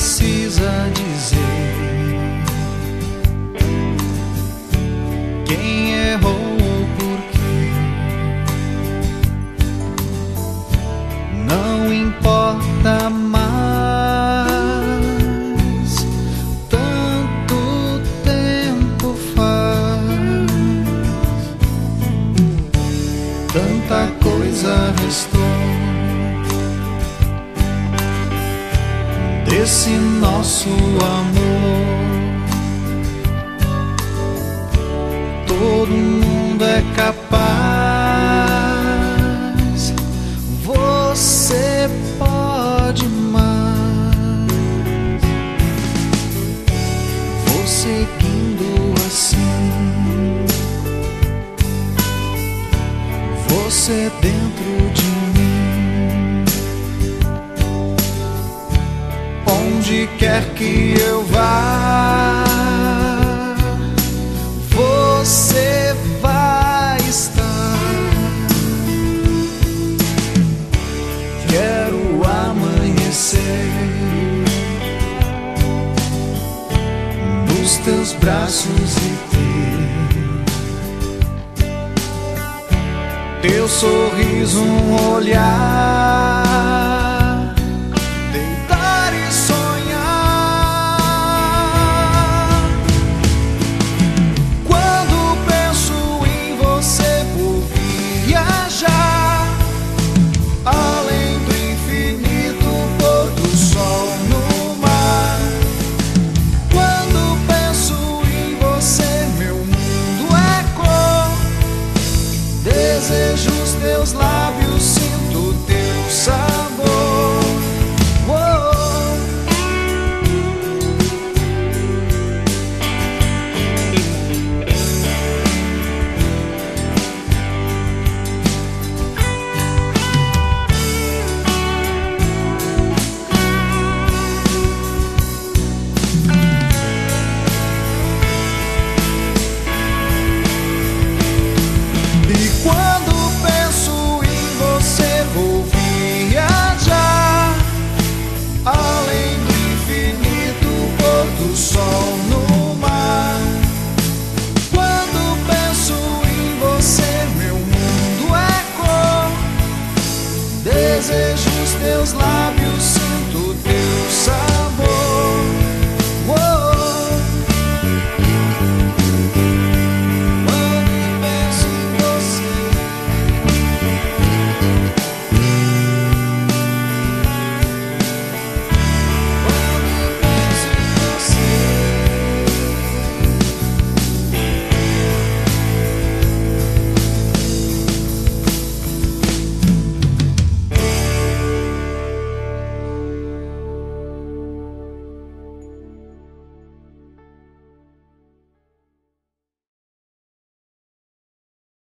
precisa dizer quem errou ou por quê. Não importa mais, tanto tempo faz, tanta coisa restou desse nosso amor. Todo mundo é capaz, você pode mais. Vou seguindo assim, você dentro de mim. Onde quer que eu vá, você vai estar. Quero amanhecer nos teus braços e ter teu sorriso, um olhar